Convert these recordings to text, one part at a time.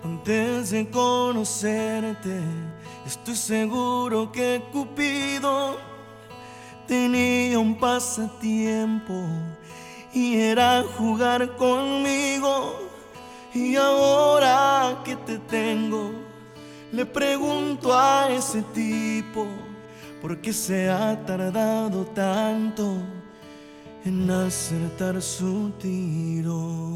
Antes de conocerte, estoy seguro que Cupido tenía un pasatiempo y era jugar conmigo. Y ahora que te tengo, le pregunto a ese tipo por qué se ha tardado tanto en acertar su tiro.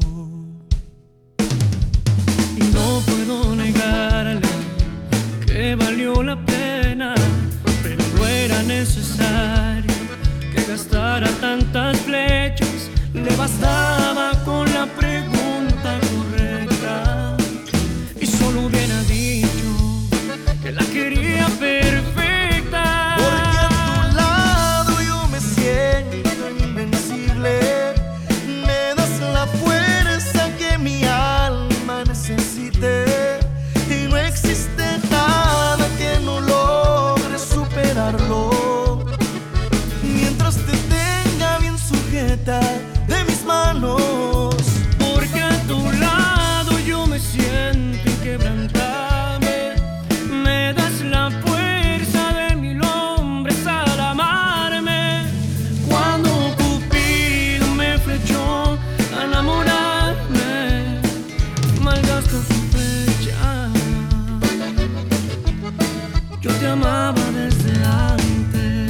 Y no puedo negarle que valió la pena, pero no era necesario que gastara tantas flechas. Le bastaba con la pregunta correcta y solo hubiera dicho que la quería perfecta. Porque a tu lado yo me siento invencible, me das la fuerza que mi alma necesite, y no existe nada que no logre superarlo. Mientras te tenga bien sujeta de mis manos, porque a tu lado yo me siento inquebrantable, me das la fuerza de 1000 hombres al amarme. Cuando Cupido me flechó a enamorarme, malgasto su flecha. Yo te amaba desde antes.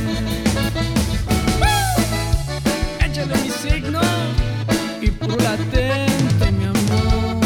Échale mi signo y puro latente, mi amor.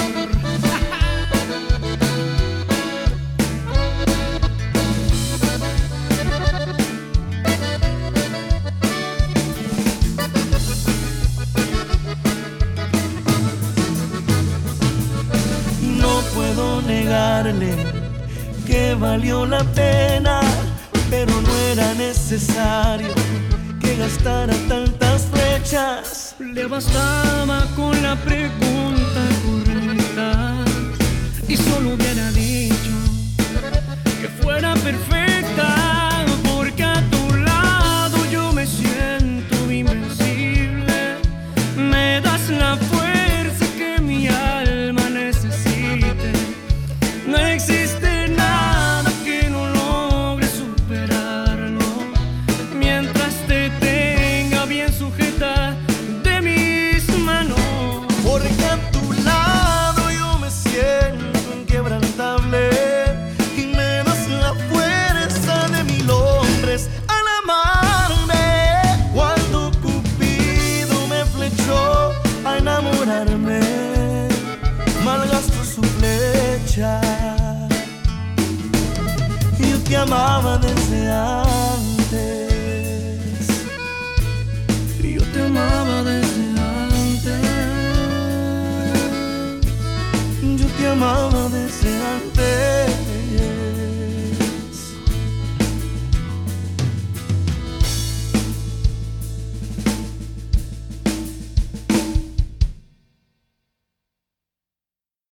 no puedo negarle que valió la pena, pero no era necesario que gastara tantas flechas. Le bastaba con la pregunta correcta y solo hubiera dicho que fuera perfecta. Porque a tu lado yo me siento invencible, me das la fuerza que mi alma necesite. No existe nada que no logre superarlo, mientras te tenga bien sujeta de mis manos. Porque a tu lado yo me siento inquebrantable y me das la fuerza de 1000 hombres al amarme. Cuando Cupido me flechó a enamorarme, malgastó su flecha. Yo te amaba desde antes.